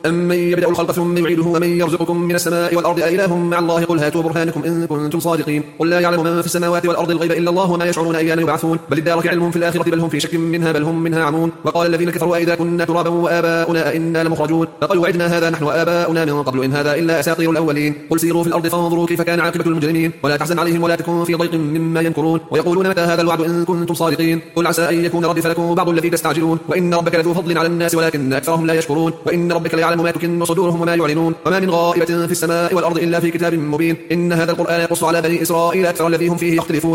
أمن يبدأ الخلق ثم يعيده ومن يرزقكم من السماء والأرض أإله مع الله قل هاتوا برهانكم إن كنتم صادقين قل لا يعلم من في السماوات والأرض الغيب إلا الله وما يشعرون أيان يبعثون بل ادارك علمهم في الآخرة بل هم في شك منها بل هم منها عمون وقال الذين كفروا أئذا كنا ترابا وآباؤنا أئنا لمخرجون لقد وعدنا هذا نحن وآباؤنا من قبل إن هذا إلا أساطير الأولين قل سيروا في الأرض فانظروا كيف كان عاقبة المجرمين ولا تحزن عليهم ولا تكن في ضيق مما يمكرون ويقولون متى هذا الوعد إن كنتم صادقين قل عسى أن يكون ردف لكم بعض الذي تستعجلون وإن ربك لذو فضل على الناس ولكن أكثرهم لا يشكرون وإن ربك ليعلم ما تكن صدورهم وما يعلنون وما من غائبة في السماء والأرض إلا في كتاب مبين إن هذا القرآن يقص على بني إسرائيل أكثر الذي هم فيه يختلفون